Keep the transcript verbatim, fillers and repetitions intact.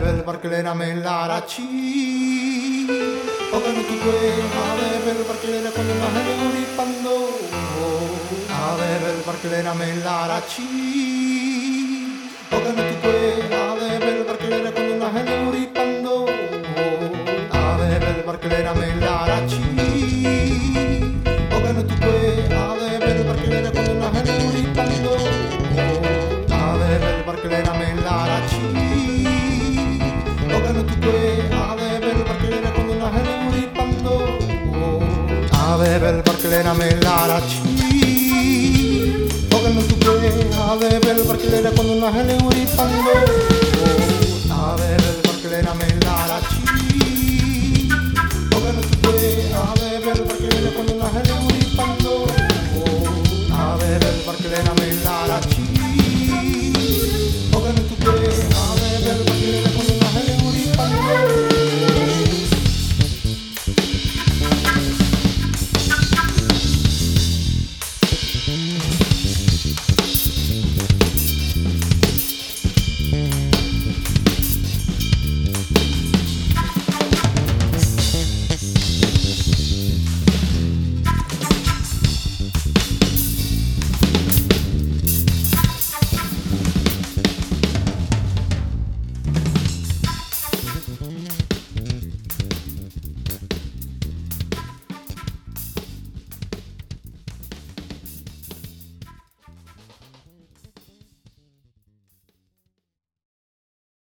bel barclera me l'araci. O che non ti puoi, ave bel barclera con una heluri pando. Ave bel barclera me l'araci. O che non ti puoi, ave bel barclera con una heluri pando. Ave bel barclera me l'araci. O che non ti puoi, ave bel barclera con una heluri pando. Ave bel barclera me l'araci. O che non ti puoi, ave bel barclera con una heluri pando. Ave bel barclera me l'araci. O che non ti puoi, ave bel barclera con una heluri pando.